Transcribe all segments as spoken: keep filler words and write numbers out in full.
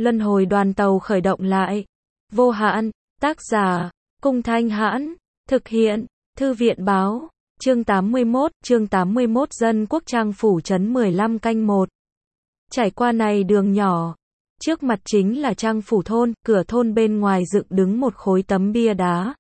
Luân hồi đoàn tàu khởi động lại. Vô hạn, tác giả, Cung Thanh Hãn, thực hiện, Thư viện Báo, chương tám mươi mốt, chương tám mươi mốt Dân Quốc Trang Phủ trấn mười lăm canh một. Trải qua này đường nhỏ, trước mặt chính là Trang Phủ thôn, cửa thôn bên ngoài dựng đứng một khối tấm bia đá.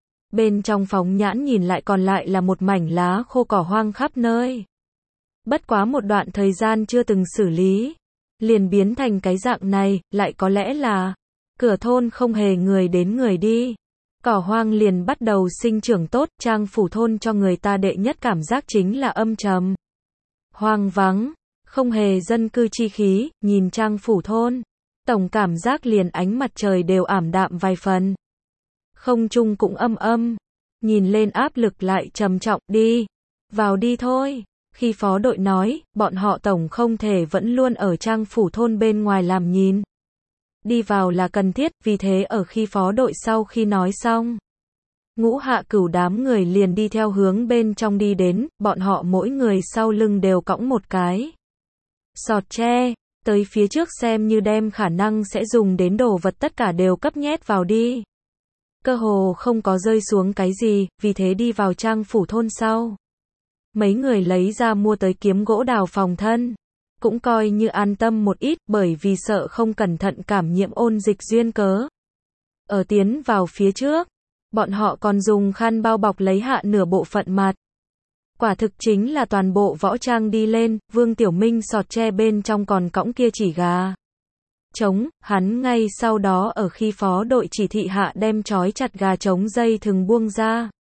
Bên trong phóng nhãn nhìn lại còn lại là một mảnh lá khô cỏ hoang khắp nơi. Bất quá một đoạn thời gian chưa từng xử lý, liền biến thành cái dạng này, lại có lẽ là cửa thôn không hề người đến người đi. Cỏ hoang liền bắt đầu sinh trưởng tốt, Trang Phủ thôn cho người ta đệ nhất cảm giác chính là âm trầm. Hoang vắng, không hề dân cư chi khí, nhìn Trang Phủ thôn, tổng cảm giác liền ánh mặt trời đều ảm đạm vài phần. Không trung cũng âm âm, nhìn lên áp lực lại trầm trọng, đi, vào đi thôi. Khi phó đội nói, bọn họ tổng không thể vẫn luôn ở Trang Phủ thôn bên ngoài làm nhìn. Đi vào là cần thiết, vì thế ở khi phó đội sau khi nói xong, Ngũ Hạ Cửu đám người liền đi theo hướng bên trong đi đến, bọn họ mỗi người sau lưng đều cõng một cái sọt tre, tới phía trước xem như đem khả năng sẽ dùng đến đồ vật tất cả đều cấp nhét vào đi. Cơ hồ không có rơi xuống cái gì, vì thế đi vào Trang Phủ thôn sau. Mấy người lấy ra mua tới kiếm gỗ đào phòng thân, cũng coi như an tâm một ít, bởi vì sợ không cẩn thận cảm nhiễm ôn dịch duyên cớ. Ở tiến vào phía trước, bọn họ còn dùng khăn bao bọc lấy hạ nửa bộ phận mặt. Quả thực chính là toàn bộ võ trang đi lên, Vương Tiểu Minh sọt tre bên trong còn cõng kia chỉ gà trống, hắn ngay sau đó ở khi phó đội chỉ thị hạ đem trói chặt gà trống dây thừng buông ra.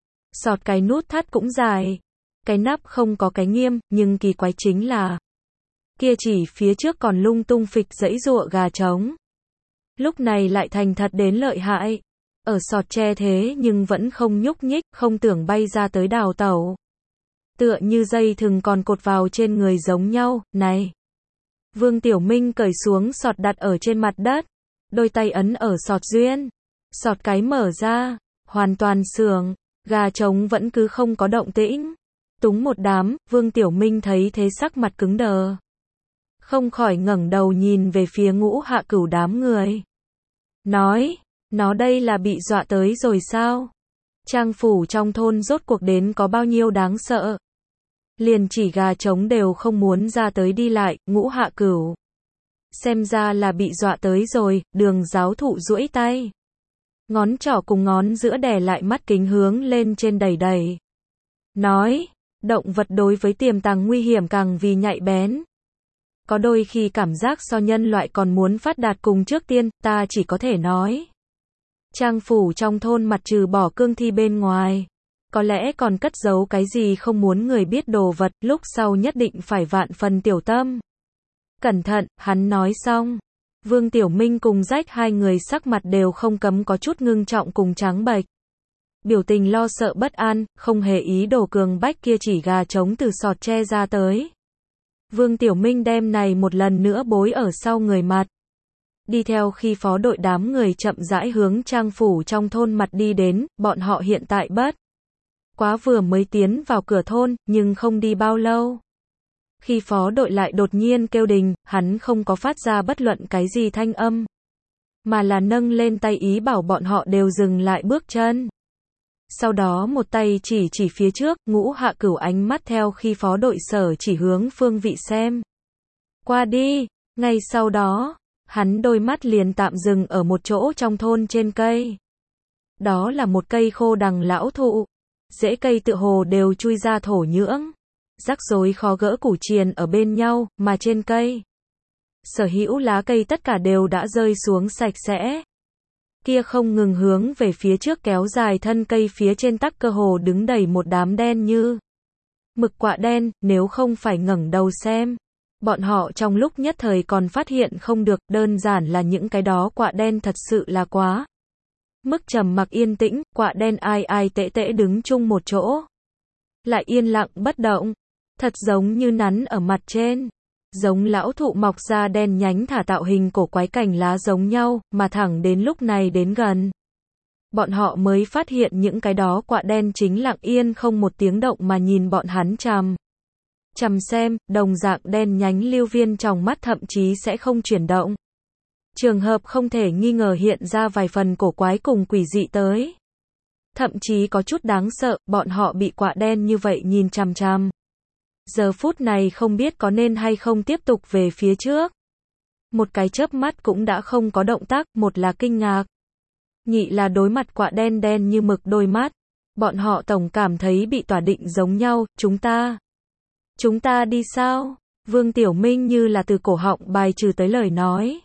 Sọt cái nút thắt cũng dài, cái nắp không có cái nghiêm, nhưng kỳ quái chính là kia chỉ phía trước còn lung tung phịch giãy giụa gà trống. Lúc này lại thành thật đến lợi hại, ở sọt tre thế nhưng vẫn không nhúc nhích, không tưởng bay ra tới đào tẩu. Tựa như dây thừng còn cột vào trên người giống nhau, này. Vương Tiểu Minh cởi xuống sọt đặt ở trên mặt đất, đôi tay ấn ở sọt duyên. Sọt cái mở ra, hoàn toàn sưởng, gà trống vẫn cứ không có động tĩnh. Túng một đám, Vương Tiểu Minh thấy thế sắc mặt cứng đờ. Không khỏi ngẩng đầu nhìn về phía Ngũ Hạ Cửu đám người. Nói, nó đây là bị dọa tới rồi sao? Trang Phủ trong thôn rốt cuộc đến có bao nhiêu đáng sợ? Liền chỉ gà trống đều không muốn ra tới đi lại, Ngũ Hạ Cửu. Xem ra là bị dọa tới rồi, Đường giáo thụ duỗi tay. Ngón trỏ cùng ngón giữa đè lại mắt kính hướng lên trên đẩy đẩy. Nói, động vật đối với tiềm tàng nguy hiểm càng vì nhạy bén. Có đôi khi cảm giác so nhân loại còn muốn phát đạt cùng trước tiên, ta chỉ có thể nói. Trang Phủ trong thôn mặt trừ bỏ cương thi bên ngoài, có lẽ còn cất giấu cái gì không muốn người biết đồ vật, lúc sau nhất định phải vạn phần tiểu tâm. Cẩn thận, hắn nói xong. Vương Tiểu Minh cùng Rách hai người sắc mặt đều không cấm có chút ngưng trọng cùng trắng bệch. Biểu tình lo sợ bất an, không hề ý đồ cường bách kia chỉ gà trống từ sọt tre ra tới. Vương Tiểu Minh đem này một lần nữa bối ở sau người mặt. Đi theo khi phó đội đám người chậm rãi hướng Trang Phủ trong thôn mặt đi đến, bọn họ hiện tại bất quá vừa mới tiến vào cửa thôn, nhưng không đi bao lâu. Khi phó đội lại đột nhiên kêu đình, hắn không có phát ra bất luận cái gì thanh âm, mà là nâng lên tay ý bảo bọn họ đều dừng lại bước chân. Sau đó một tay chỉ chỉ phía trước, Ngũ Hạ Cửu ánh mắt theo khi phó đội sở chỉ hướng phương vị xem. Qua đi, ngay sau đó, hắn đôi mắt liền tạm dừng ở một chỗ trong thôn trên cây. Đó là một cây khô đằng lão thụ, rễ cây tựa hồ đều chui ra thổ nhưỡng, rắc rối khó gỡ củ triền ở bên nhau, mà trên cây sở hữu lá cây tất cả đều đã rơi xuống sạch sẽ. Kia không ngừng hướng về phía trước kéo dài thân cây phía trên tắc cơ hồ đứng đầy một đám đen như mực quạ đen, nếu không phải ngẩng đầu xem. Bọn họ trong lúc nhất thời còn phát hiện không được, đơn giản là những cái đó quạ đen thật sự là quá mức trầm mặc yên tĩnh, quạ đen ai ai tễ tễ đứng chung một chỗ. Lại yên lặng bất động, thật giống như nắn ở mặt trên. Giống lão thụ mọc ra đen nhánh thả tạo hình cổ quái cành lá giống nhau, mà thẳng đến lúc này đến gần. Bọn họ mới phát hiện những cái đó quạ đen chính lặng yên không một tiếng động mà nhìn bọn hắn chằm chằm xem, đồng dạng đen nhánh lưu viên trong mắt thậm chí sẽ không chuyển động. Trường hợp không thể nghi ngờ hiện ra vài phần cổ quái cùng quỷ dị tới. Thậm chí có chút đáng sợ, bọn họ bị quạ đen như vậy nhìn chằm chằm. Giờ phút này không biết có nên hay không tiếp tục về phía trước. Một cái chớp mắt cũng đã không có động tác, một là kinh ngạc. Nhị là đối mặt quạ đen đen như mực đôi mắt. Bọn họ tổng cảm thấy bị tỏa định giống nhau, chúng ta. Chúng ta đi sao? Vương Tiểu Minh như là từ cổ họng bài trừ tới lời nói.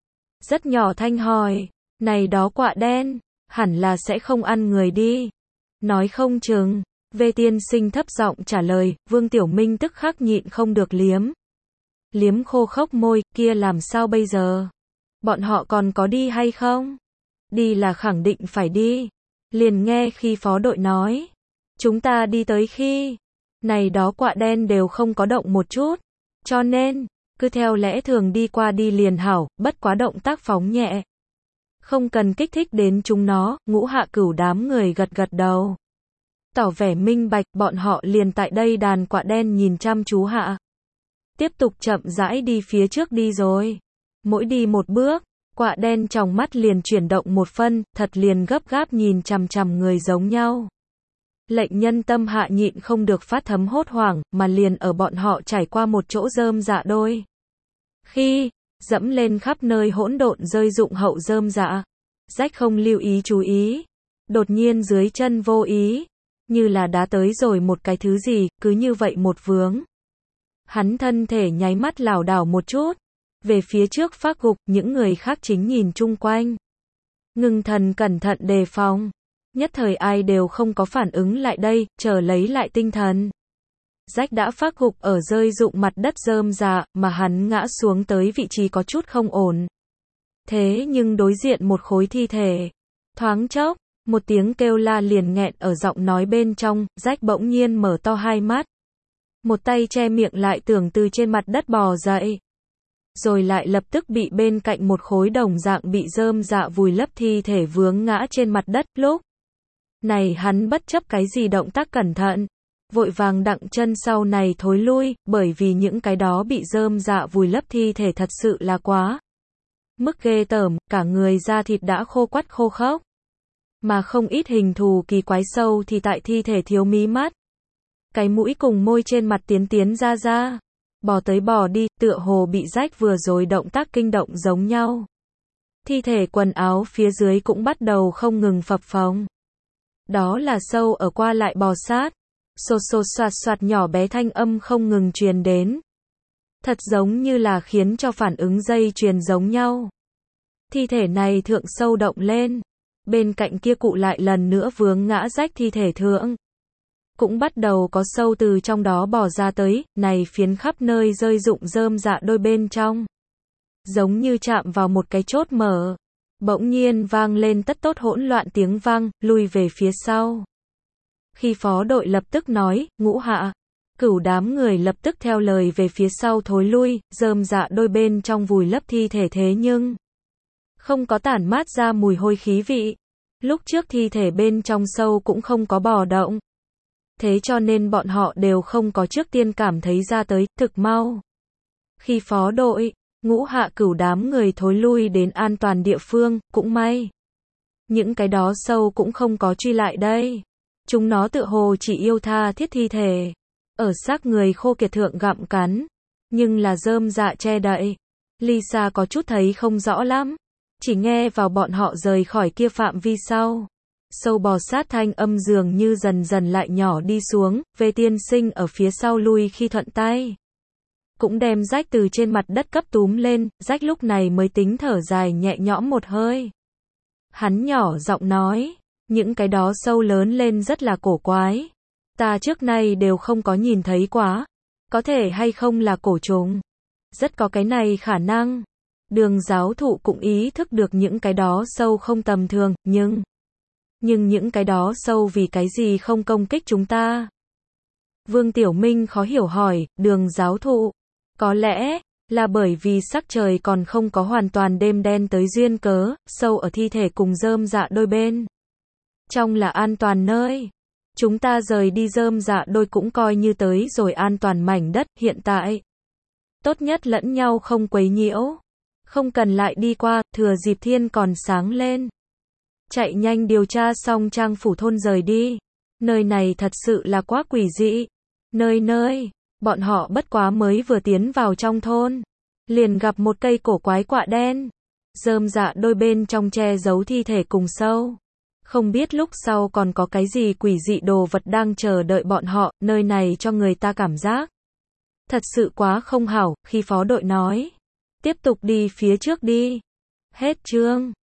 Rất nhỏ thanh hỏi, này đó quạ đen, hẳn là sẽ không ăn người đi. Nói không chừng, Vê tiên sinh thấp giọng trả lời, Vương Tiểu Minh tức khắc nhịn không được liếm. Liếm khô khốc môi, kia làm sao bây giờ? Bọn họ còn có đi hay không? Đi là khẳng định phải đi. Liền nghe khi phó đội nói. Chúng ta đi tới khi, này đó quạ đen đều không có động một chút. Cho nên, cứ theo lẽ thường đi qua đi liền hảo, bất quá động tác phóng nhẹ. Không cần kích thích đến chúng nó, Ngũ Hạ Cửu đám người gật gật đầu. Tỏ vẻ minh bạch, bọn họ liền tại đây đàn quạ đen nhìn chăm chú hạ. Tiếp tục chậm rãi đi phía trước đi rồi. Mỗi đi một bước, quạ đen trong mắt liền chuyển động một phân, thật liền gấp gáp nhìn chằm chằm người giống nhau. Lệnh nhân tâm hạ nhịn không được phát thấm hốt hoảng, mà liền ở bọn họ trải qua một chỗ rơm dạ đôi. Khi, dẫm lên khắp nơi hỗn độn rơi rụng hậu rơm dạ. Rách không lưu ý chú ý. Đột nhiên dưới chân vô ý. Như là đá tới rồi một cái thứ gì, cứ như vậy một vướng. Hắn thân thể nháy mắt lảo đảo một chút. Về phía trước phát gục, những người khác chính nhìn chung quanh. Ngưng thần cẩn thận đề phòng. Nhất thời ai đều không có phản ứng lại đây, chờ lấy lại tinh thần. Rách đã phát gục ở rơi rụng mặt đất rơm rạ, mà hắn ngã xuống tới vị trí có chút không ổn. Thế nhưng đối diện một khối thi thể. Thoáng chốc, một tiếng kêu la liền nghẹn ở giọng nói bên trong, Rách bỗng nhiên mở to hai mắt. Một tay che miệng lại tưởng từ trên mặt đất bò dậy. Rồi lại lập tức bị bên cạnh một khối đồng dạng bị rơm rạ vùi lấp thi thể vướng ngã trên mặt đất, lúc này hắn bất chấp cái gì động tác cẩn thận, vội vàng đặng chân sau này thối lui, bởi vì những cái đó bị rơm rạ vùi lấp thi thể thật sự là quá mức ghê tởm, cả người da thịt đã khô quắt khô khốc. Mà không ít hình thù kỳ quái sâu thì tại thi thể thiếu mí mắt. Cái mũi cùng môi trên mặt tiến tiến ra ra. Bò tới bò đi, tựa hồ bị Rách vừa rồi động tác kinh động giống nhau. Thi thể quần áo phía dưới cũng bắt đầu không ngừng phập phồng. Đó là sâu ở qua lại bò sát. Xột xột soạt soạt nhỏ bé thanh âm không ngừng truyền đến. Thật giống như là khiến cho phản ứng dây chuyền giống nhau. Thi thể này thượng sâu động lên. Bên cạnh kia cụ lại lần nữa vướng ngã Rách thi thể thượng. Cũng bắt đầu có sâu từ trong đó bò ra tới, này phiến khắp nơi rơi rụng rơm dạ đôi bên trong. Giống như chạm vào một cái chốt mở. Bỗng nhiên vang lên tất tốt hỗn loạn tiếng vang, lui về phía sau. Khi phó đội lập tức nói, Ngũ Hạ Cửu đám người lập tức theo lời về phía sau thối lui, rơm dạ đôi bên trong vùi lấp thi thể thế nhưng không có tản mát ra mùi hôi khí vị. Lúc trước thi thể bên trong sâu cũng không có bò động. Thế cho nên bọn họ đều không có trước tiên cảm thấy ra tới, thực mau. Khi phó đội, Ngũ Hạ Cửu đám người thối lui đến an toàn địa phương, cũng may. Những cái đó sâu cũng không có truy lại đây. Chúng nó tựa hồ chỉ yêu tha thiết thi thể. Ở xác người khô kiệt thượng gặm cắn. Nhưng là rơm dạ che đậy. Lisa có chút thấy không rõ lắm. Chỉ nghe vào bọn họ rời khỏi kia phạm vi sau. Sâu bò sát thanh âm dường như dần dần lại nhỏ đi xuống, Vê tiên sinh ở phía sau lui khi thuận tay. Cũng đem Rách từ trên mặt đất cấp túm lên, Rách lúc này mới tính thở dài nhẹ nhõm một hơi. Hắn nhỏ giọng nói, những cái đó sâu lớn lên rất là cổ quái. Ta trước nay đều không có nhìn thấy quá. Có thể hay không là cổ trùng. Rất có cái này khả năng. Đường giáo thụ cũng ý thức được những cái đó sâu không tầm thường, nhưng... Nhưng những cái đó sâu vì cái gì không công kích chúng ta? Vương Tiểu Minh khó hiểu hỏi, đường giáo thụ. Có lẽ, là bởi vì sắc trời còn không có hoàn toàn đêm đen tới duyên cớ, sâu ở thi thể cùng rơm dạ đôi bên. Trong là an toàn nơi. Chúng ta rời đi rơm dạ đôi cũng coi như tới rồi an toàn mảnh đất, hiện tại. Tốt nhất lẫn nhau không quấy nhiễu. Không cần lại đi qua, thừa dịp thiên còn sáng lên. Chạy nhanh điều tra xong Trang phủ thôn rời đi. Nơi này thật sự là quá quỷ dị. Nơi nơi, bọn họ bất quá mới vừa tiến vào trong thôn. Liền gặp một cây cổ quái quạ đen. Rơm rạ đôi bên trong che giấu thi thể cùng sâu. Không biết lúc sau còn có cái gì quỷ dị đồ vật đang chờ đợi bọn họ, nơi này cho người ta cảm giác thật sự quá không hảo, khi phó đội nói. Tiếp tục đi phía trước đi. Hết chương.